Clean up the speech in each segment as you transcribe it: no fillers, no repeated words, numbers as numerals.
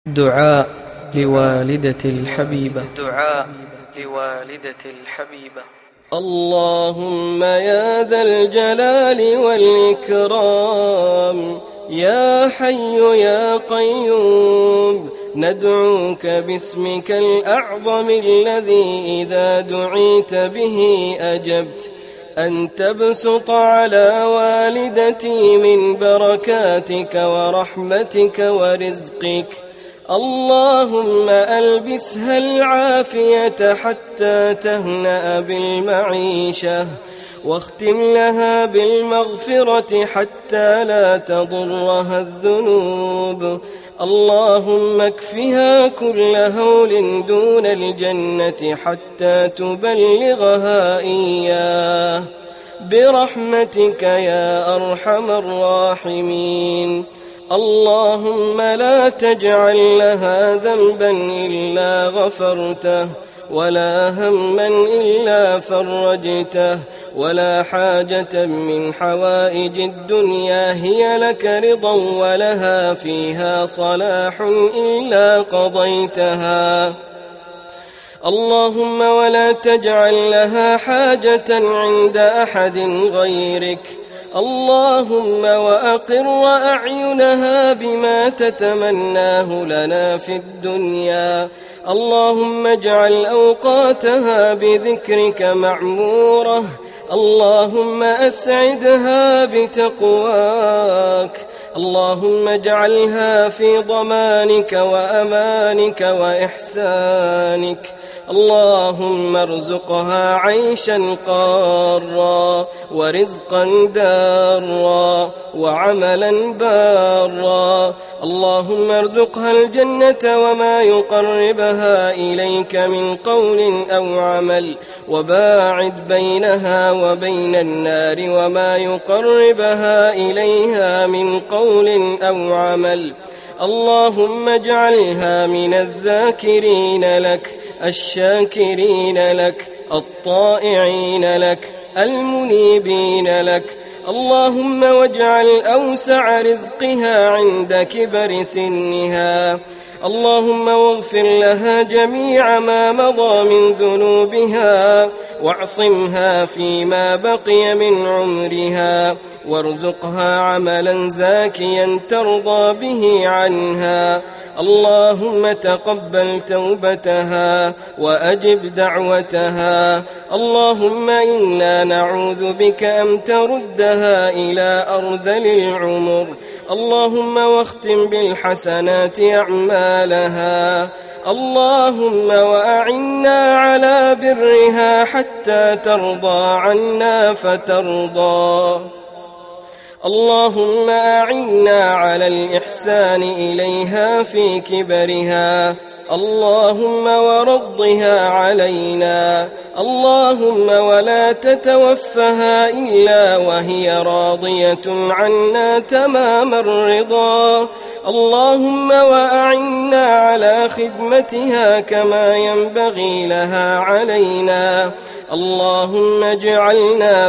دعاء لوالدة الحبيبة. دعاء لوالدة الحبيبة. اللهم يا ذا الجلال والإكرام يا حي يا قيوم ندعوك باسمك الأعظم الذي إذا دعيت به أجبت أن تبسط على والدتي من بركاتك ورحمتك ورزقك. اللهم ألبسها العافية حتى تهنأ بالمعيشة، واختم لها بالمغفرة حتى لا تضرها الذنوب. اللهم اكفها كل هول دون الجنة حتى تبلغها إياه برحمتك يا أرحم الراحمين. اللهم لا تجعل لها ذنبا إلا غفرته، ولا هما إلا فرجته، ولا حاجة من حوائج الدنيا هي لك رضا ولها فيها صلاح إلا قضيتها. اللهم ولا تجعل لها حاجة عند أحد غيرك. اللهم وأقر أعينها بما تتمناه لنا في الدنيا. اللهم اجعل أوقاتها بذكرك معمورة. اللهم أسعدها بتقواك. اللهم اجعلها في ضمانك وأمانك وإحسانك. اللهم ارزقها عيشا قارا ورزقا دارا وعملا بارا. اللهم ارزقها الجنة وما يقربها إليك من قول أو عمل، وباعد بينها وبين النار وما يقربها إليها من قول أو عمل. اللهم اجعلها من الذاكرين لك الشاكرين لك الطائعين لك المنيبين لك. اللهم واجعل أوسع رزقها عند كبر سنها. اللهم واغفر لها جميع ما مضى من ذنوبها، واعصمها فيما بقي من عمرها، وارزقها عملا زاكيا ترضى به عنها. اللهم تقبل توبتها وأجب دعوتها. اللهم إنا نعوذ بك أن تردها إلى أرذل العمر. اللهم واختم بالحسنات أعمالها. اللهم وأعنا على برها حتى ترضى عنا فترضى. اللهم أعنا على الإحسان إليها في كبرها. اللهم ورضها علينا. اللهم ولا تتوفها إلا وهي راضية عنا تمام الرضا. اللهم وأعنا على خدمتها كما ينبغي لها علينا. اللهم اجعلنا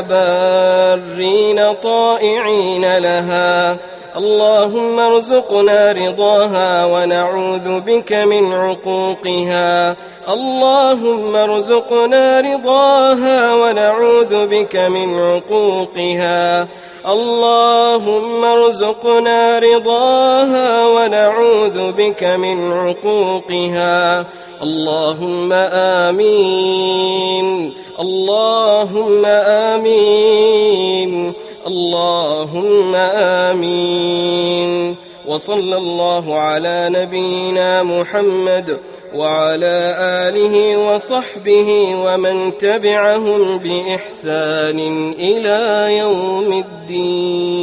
بارين طائعين لها. اللهم ارزقنا رضاها ونعوذ بك من عقوقها. اللهم ارزقنا رضاها ونعوذ بك من عقوقها. اللهم ارزقنا رضاها ونعوذ بك من عقوقها. اللهم آمين. اللهم آمين. اللهم آمين. وصلى الله على نبينا محمد وعلى آله وصحبه ومن تبعهم بإحسان إلى يوم الدين.